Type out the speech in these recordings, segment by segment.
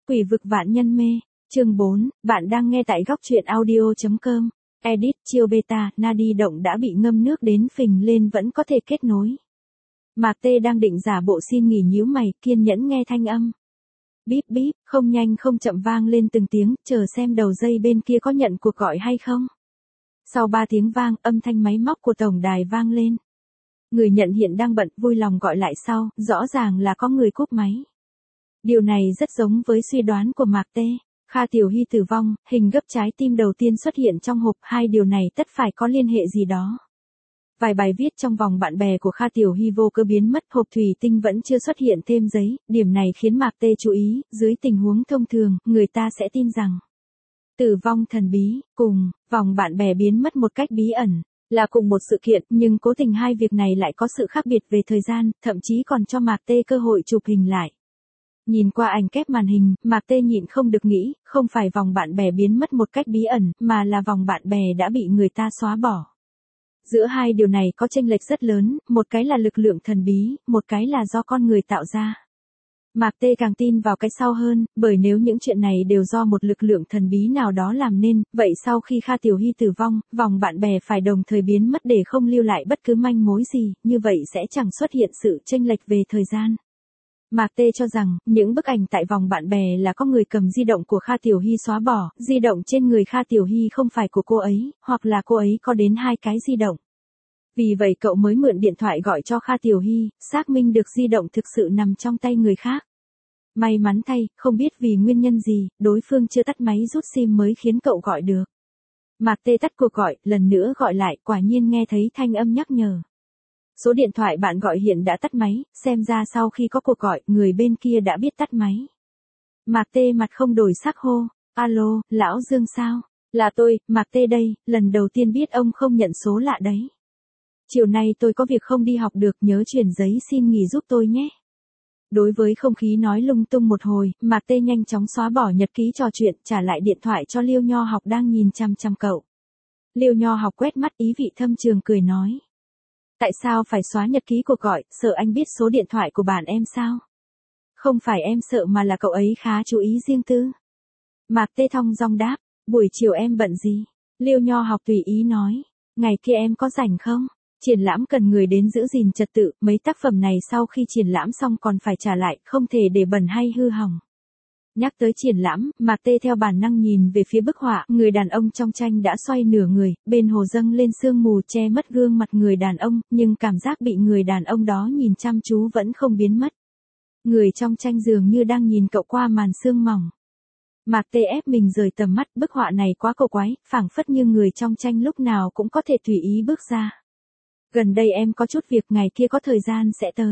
Quỷ vực vạn nhân mê, chương 4, bạn đang nghe tại góc truyện audio.com. Edit chiêu beta, Nadi động đã bị ngâm nước đến phình lên vẫn có thể kết nối. Mạc Tê đang định giả bộ xin nghỉ nhíu mày, kiên nhẫn nghe thanh âm. Bíp bíp, không nhanh không chậm vang lên từng tiếng, chờ xem đầu dây bên kia có nhận cuộc gọi hay không. Sau 3 tiếng vang, âm thanh máy móc của tổng đài vang lên. Người nhận hiện đang bận, vui lòng gọi lại sau, rõ ràng là có người cúp máy. Điều này rất giống với suy đoán của Mạc Tê. Kha Tiểu Hy tử vong, hình gấp trái tim đầu tiên xuất hiện trong hộp, hai điều này tất phải có liên hệ gì đó. Vài bài viết trong vòng bạn bè của Kha Tiểu Hy vô cớ biến mất, hộp thủy tinh vẫn chưa xuất hiện thêm giấy, điểm này khiến Mạc Tê chú ý, dưới tình huống thông thường, người ta sẽ tin rằng tử vong thần bí, cùng, vòng bạn bè biến mất một cách bí ẩn, là cùng một sự kiện, nhưng cố tình hai việc này lại có sự khác biệt về thời gian, thậm chí còn cho Mạc Tê cơ hội chụp hình lại. Nhìn qua ảnh kép màn hình, Mạc Tê nhịn không được nghĩ, không phải vòng bạn bè biến mất một cách bí ẩn, mà là vòng bạn bè đã bị người ta xóa bỏ. Giữa hai điều này có chênh lệch rất lớn, một cái là lực lượng thần bí, một cái là do con người tạo ra. Mạc Tê càng tin vào cái sau hơn, bởi nếu những chuyện này đều do một lực lượng thần bí nào đó làm nên, vậy sau khi Kha Tiểu Hy tử vong, vòng bạn bè phải đồng thời biến mất để không lưu lại bất cứ manh mối gì, như vậy sẽ chẳng xuất hiện sự chênh lệch về thời gian. Mạc Tê cho rằng, những bức ảnh tại vòng bạn bè là có người cầm di động của Kha Tiểu Hy xóa bỏ, di động trên người Kha Tiểu Hy không phải của cô ấy, hoặc là cô ấy có đến 2 cái di động. Vì vậy cậu mới mượn điện thoại gọi cho Kha Tiểu Hy, xác minh được di động thực sự nằm trong tay người khác. May mắn thay, không biết vì nguyên nhân gì, đối phương chưa tắt máy rút sim mới khiến cậu gọi được. Mạc Tê tắt cuộc gọi, lần nữa gọi lại, quả nhiên nghe thấy thanh âm nhắc nhở. Số điện thoại bạn gọi hiện đã tắt máy, xem ra sau khi có cuộc gọi, người bên kia đã biết tắt máy. Mạc Tê mặt không đổi sắc hô, alo, lão Dương sao? Là tôi, Mạc Tê đây, lần đầu tiên biết ông không nhận số lạ đấy. Chiều nay tôi có việc không đi học được, nhớ chuyển giấy xin nghỉ giúp tôi nhé. Đối với không khí nói lung tung một hồi, Mạc Tê nhanh chóng xóa bỏ nhật ký trò chuyện, trả lại điện thoại cho Liêu Nho Học đang nhìn chăm chăm cậu. Liêu Nho Học quét mắt ý vị thâm trường cười nói. Tại sao phải xóa nhật ký cuộc gọi, sợ anh biết số điện thoại của bạn em sao? Không phải em sợ mà là cậu ấy khá chú ý riêng tư. Mạc Tê thong dong đáp, buổi chiều em bận gì? Liêu Nho Học tùy ý nói, ngày kia em có rảnh không? Triển lãm cần người đến giữ gìn trật tự, mấy tác phẩm này sau khi triển lãm xong còn phải trả lại, không thể để bẩn hay hư hỏng. Nhắc tới triển lãm, Mạc Tê theo bản năng nhìn về phía bức họa, người đàn ông trong tranh đã xoay nửa người, bên hồ dâng lên sương mù che mất gương mặt người đàn ông, nhưng cảm giác bị người đàn ông đó nhìn chăm chú vẫn không biến mất. Người trong tranh dường như đang nhìn cậu qua màn sương mỏng. Mạc Tê ép mình rời tầm mắt, bức họa này quá cổ quái, phảng phất như người trong tranh lúc nào cũng có thể tùy ý bước ra. Gần đây em có chút việc, ngày kia có thời gian sẽ tới.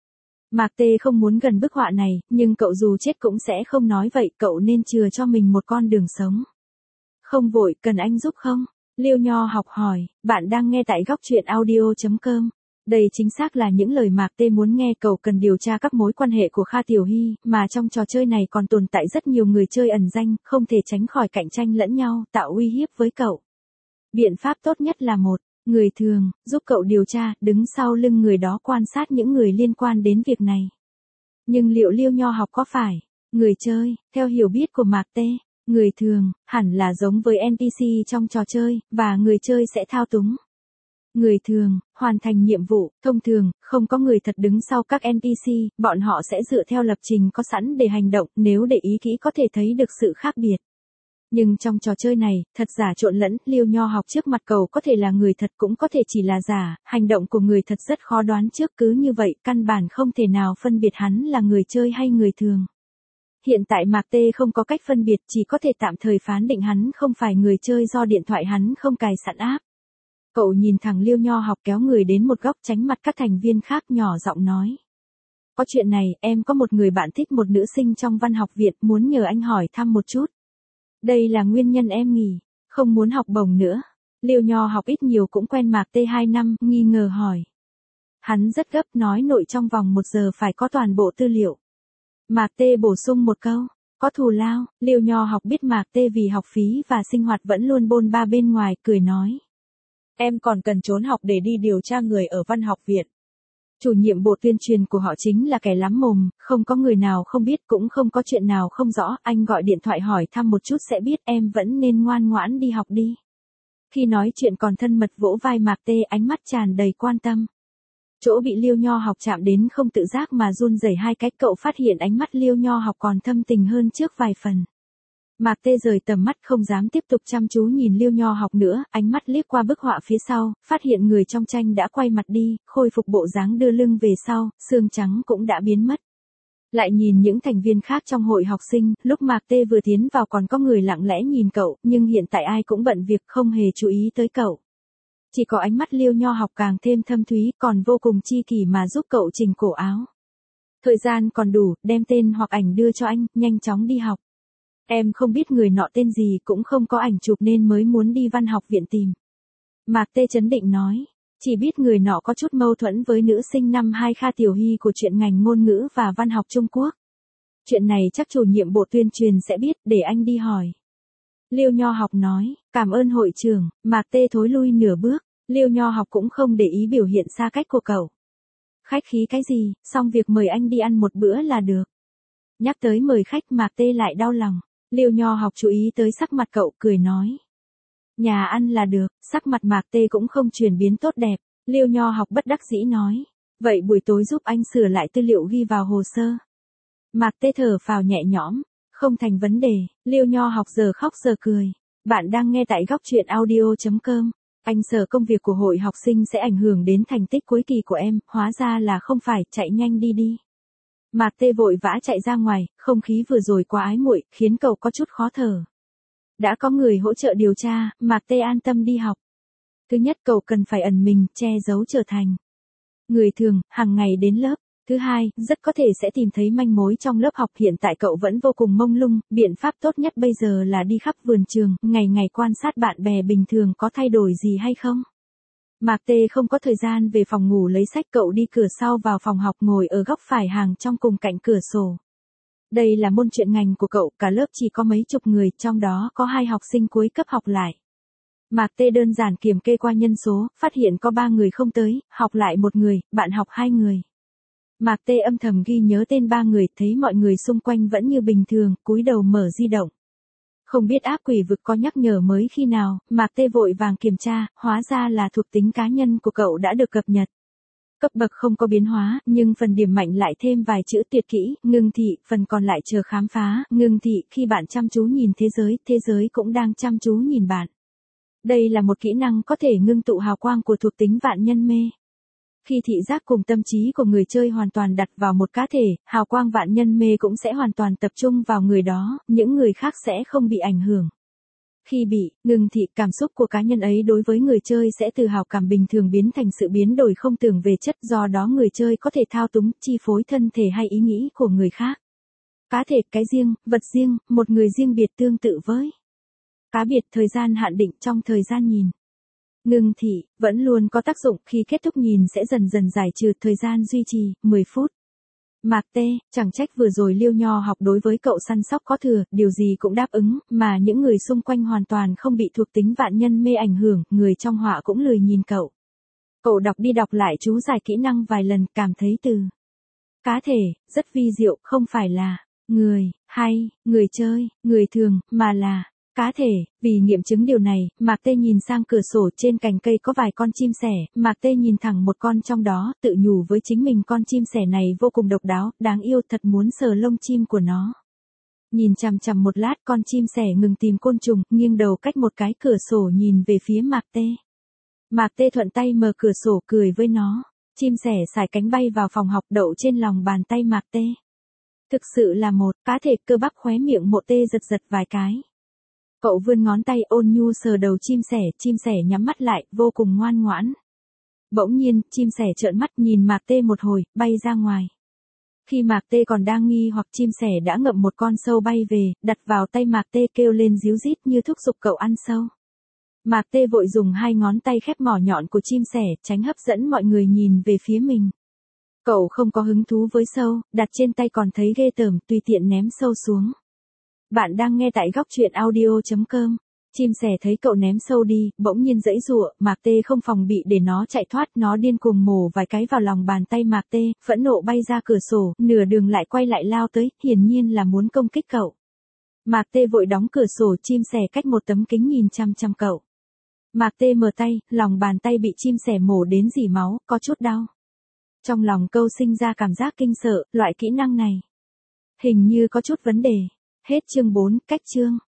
Mạc Tê không muốn gần bức họa này, nhưng cậu dù chết cũng sẽ không nói vậy, cậu nên chừa cho mình một con đường sống. Không vội, cần anh giúp không? Liêu Nho Học hỏi, bạn đang nghe tại góc truyện audio.com. Đây chính xác là những lời Mạc Tê muốn nghe, cậu cần điều tra các mối quan hệ của Kha Tiểu Hy, mà trong trò chơi này còn tồn tại rất nhiều người chơi ẩn danh, không thể tránh khỏi cạnh tranh lẫn nhau, tạo uy hiếp với cậu. Biện pháp tốt nhất là người thường, giúp cậu điều tra, đứng sau lưng người đó quan sát những người liên quan đến việc này. Nhưng liệu Liêu Nho Học có phải người chơi? Theo hiểu biết của Mạc Tê, người thường hẳn là giống với NPC trong trò chơi, và người chơi sẽ thao túng người thường, hoàn thành nhiệm vụ. Thông thường, không có người thật đứng sau các NPC, bọn họ sẽ dựa theo lập trình có sẵn để hành động, nếu để ý kỹ có thể thấy được sự khác biệt. Nhưng trong trò chơi này, thật giả trộn lẫn, Liêu Nho Học trước mặt cậu có thể là người thật cũng có thể chỉ là giả, hành động của người thật rất khó đoán trước, cứ như vậy, căn bản không thể nào phân biệt hắn là người chơi hay người thường. Hiện tại Mạc Tê không có cách phân biệt, chỉ có thể tạm thời phán định hắn không phải người chơi do điện thoại hắn không cài sẵn app. Cậu nhìn thẳng Liêu Nho Học kéo người đến một góc tránh mặt các thành viên khác, nhỏ giọng nói. Có chuyện này, em có một người bạn thích một nữ sinh trong văn học viện, muốn nhờ anh hỏi thăm một chút. Đây là nguyên nhân em nghỉ, không muốn học bổng nữa. Liêu Nho Học ít nhiều cũng quen Mạc Tê 2 năm, nghi ngờ hỏi. Hắn rất gấp, nói nội trong vòng 1 giờ phải có toàn bộ tư liệu. Mạc Tê bổ sung một câu, có thù lao. Liêu Nho Học biết Mạc Tê vì học phí và sinh hoạt vẫn luôn bôn ba bên ngoài, cười nói. Em còn cần trốn học để đi điều tra người ở văn học viện. Chủ nhiệm bộ tuyên truyền của họ chính là kẻ lắm mồm, không có người nào không biết, cũng không có chuyện nào không rõ, anh gọi điện thoại hỏi thăm một chút sẽ biết, em vẫn nên ngoan ngoãn đi học đi. Khi nói chuyện còn thân mật vỗ vai Mạc Tê, ánh mắt tràn đầy quan tâm. Chỗ bị Liêu Nho Học chạm đến không tự giác mà run rẩy hai cái, cậu phát hiện ánh mắt Liêu Nho Học còn thâm tình hơn trước vài phần. Mạc Tê rời tầm mắt không dám tiếp tục chăm chú nhìn Liêu Nho Học nữa, ánh mắt liếc qua bức họa phía sau, phát hiện người trong tranh đã quay mặt đi, khôi phục bộ dáng đưa lưng về sau, xương trắng cũng đã biến mất. Lại nhìn những thành viên khác trong hội học sinh, lúc Mạc Tê vừa tiến vào còn có người lặng lẽ nhìn cậu, nhưng hiện tại ai cũng bận việc không hề chú ý tới cậu. Chỉ có ánh mắt Liêu Nho Học càng thêm thâm thúy, còn vô cùng chi kỷ mà giúp cậu chỉnh cổ áo. Thời gian còn đủ, đem tên hoặc ảnh đưa cho anh, nhanh chóng đi học. Em không biết người nọ tên gì, cũng không có ảnh chụp nên mới muốn đi văn học viện tìm. Mạc Tê trấn định nói, chỉ biết người nọ có chút mâu thuẫn với nữ sinh năm 2 Kha Tiểu Hy của chuyện ngành ngôn ngữ và văn học Trung Quốc. Chuyện này chắc chủ nhiệm bộ tuyên truyền sẽ biết, để anh đi hỏi. Liêu Nho Học nói, cảm ơn hội trưởng. Mạc Tê thối lui nửa bước, Liêu Nho Học cũng không để ý biểu hiện xa cách của cậu. Khách khí cái gì, xong việc mời anh đi ăn một bữa là được. Nhắc tới mời khách Mạc Tê lại đau lòng. Liêu Nho Học chú ý tới sắc mặt cậu, cười nói. Nhà ăn là được, sắc mặt Mạc Tê cũng không chuyển biến tốt đẹp. Liêu Nho Học bất đắc dĩ nói. Vậy buổi tối giúp anh sửa lại tư liệu ghi vào hồ sơ. Mạc Tê thở phào nhẹ nhõm. Không thành vấn đề, Liêu Nho Học giờ khóc giờ cười. Bạn đang nghe tại góc truyện audio.com. Anh sợ công việc của hội học sinh sẽ ảnh hưởng đến thành tích cuối kỳ của em, hóa ra là không phải, chạy nhanh đi đi. Mạc Tê vội vã chạy ra ngoài, không khí vừa rồi quá ái muội, khiến cậu có chút khó thở. Đã có người hỗ trợ điều tra, Mạc Tê an tâm đi học. Thứ nhất, cậu cần phải ẩn mình, che giấu trở thành người thường, hàng ngày đến lớp. Thứ hai, rất có thể sẽ tìm thấy manh mối trong lớp học, hiện tại cậu vẫn vô cùng mông lung, biện pháp tốt nhất bây giờ là đi khắp vườn trường, ngày ngày quan sát bạn bè bình thường có thay đổi gì hay không. Mạc Tê không có thời gian về phòng ngủ lấy sách, cậu đi cửa sau vào phòng học, ngồi ở góc phải hàng trong cùng cạnh cửa sổ. Đây là môn truyện ngành của cậu, cả lớp chỉ có mấy chục người, trong đó có 2 học sinh cuối cấp học lại. Mạc Tê đơn giản kiểm kê qua nhân số, phát hiện có 3 người không tới, học lại 1 người, bạn học 2 người. Mạc Tê âm thầm ghi nhớ tên 3 người, thấy mọi người xung quanh vẫn như bình thường, cúi đầu mở di động. Không biết ác quỷ vực có nhắc nhở mới khi nào, Mạc Tê vội vàng kiểm tra, hóa ra là thuộc tính cá nhân của cậu đã được cập nhật. Cấp bậc không có biến hóa, nhưng phần điểm mạnh lại thêm vài chữ tuyệt kỹ, ngưng thị, phần còn lại chờ khám phá, ngưng thị, khi bạn chăm chú nhìn thế giới cũng đang chăm chú nhìn bạn. Đây là một kỹ năng có thể ngưng tụ hào quang của thuộc tính vạn nhân mê. Khi thị giác cùng tâm trí của người chơi hoàn toàn đặt vào một cá thể, hào quang vạn nhân mê cũng sẽ hoàn toàn tập trung vào người đó, những người khác sẽ không bị ảnh hưởng. Khi bị ngừng thị, cảm xúc của cá nhân ấy đối với người chơi sẽ từ hào cảm bình thường biến thành sự biến đổi không tưởng về chất, do đó người chơi có thể thao túng, chi phối thân thể hay ý nghĩ của người khác. Cá thể, cái riêng, vật riêng, một người riêng biệt tương tự với cá biệt, thời gian hạn định trong thời gian nhìn. Ngưng thị, vẫn luôn có tác dụng, khi kết thúc nhìn sẽ dần dần giải trừ, thời gian duy trì, 10 phút. Mạc Tê, chẳng trách vừa rồi Liêu Nho Học đối với cậu săn sóc có thừa, điều gì cũng đáp ứng, mà những người xung quanh hoàn toàn không bị thuộc tính vạn nhân mê ảnh hưởng, người trong họa cũng lười nhìn cậu. Cậu đọc đi đọc lại chú giải kỹ năng vài lần, cảm thấy từ cá thể, rất vi diệu, không phải là người, hay, người chơi, người thường, mà là cá thể. Vì nghiệm chứng điều này, Mạc Tê nhìn sang cửa sổ, trên cành cây có vài con chim sẻ, Mạc Tê nhìn thẳng một con trong đó, tự nhủ với chính mình con chim sẻ này vô cùng độc đáo, đáng yêu, thật muốn sờ lông chim của nó. Nhìn chằm chằm một lát, con chim sẻ ngừng tìm côn trùng, nghiêng đầu cách một cái cửa sổ nhìn về phía Mạc Tê. Mạc Tê thuận tay mở cửa sổ, cười với nó. Chim sẻ sải cánh bay vào phòng học, đậu trên lòng bàn tay Mạc Tê. Thực sự là một cá thể, cơ bắp khóe miệng Mộ Tê giật giật vài cái. Cậu vươn ngón tay ôn nhu sờ đầu chim sẻ nhắm mắt lại, vô cùng ngoan ngoãn. Bỗng nhiên, chim sẻ trợn mắt nhìn Mạc Tê một hồi, bay ra ngoài. Khi Mạc Tê còn đang nghi hoặc, chim sẻ đã ngậm một con sâu bay về, đặt vào tay Mạc Tê, kêu lên ríu rít như thúc giục cậu ăn sâu. Mạc Tê vội dùng 2 ngón tay khép mỏ nhọn của chim sẻ, tránh hấp dẫn mọi người nhìn về phía mình. Cậu không có hứng thú với sâu, đặt trên tay còn thấy ghê tởm, tùy tiện ném sâu xuống. Bạn đang nghe tại góc truyện audio.com. Chim sẻ thấy cậu ném sâu đi, bỗng nhiên giãy giụa, Mạc Tê không phòng bị để nó chạy thoát, nó điên cuồng mổ vài cái vào lòng bàn tay Mạc Tê, phẫn nộ bay ra cửa sổ, nửa đường lại quay lại lao tới, hiển nhiên là muốn công kích cậu. Mạc Tê vội đóng cửa sổ, chim sẻ cách một tấm kính nhìn chăm chăm cậu. Mạc Tê mở tay, lòng bàn tay bị chim sẻ mổ đến rỉ máu, có chút đau. Trong lòng câu sinh ra cảm giác kinh sợ, loại kỹ năng này hình như có chút vấn đề. Hết chương 4, cách chương.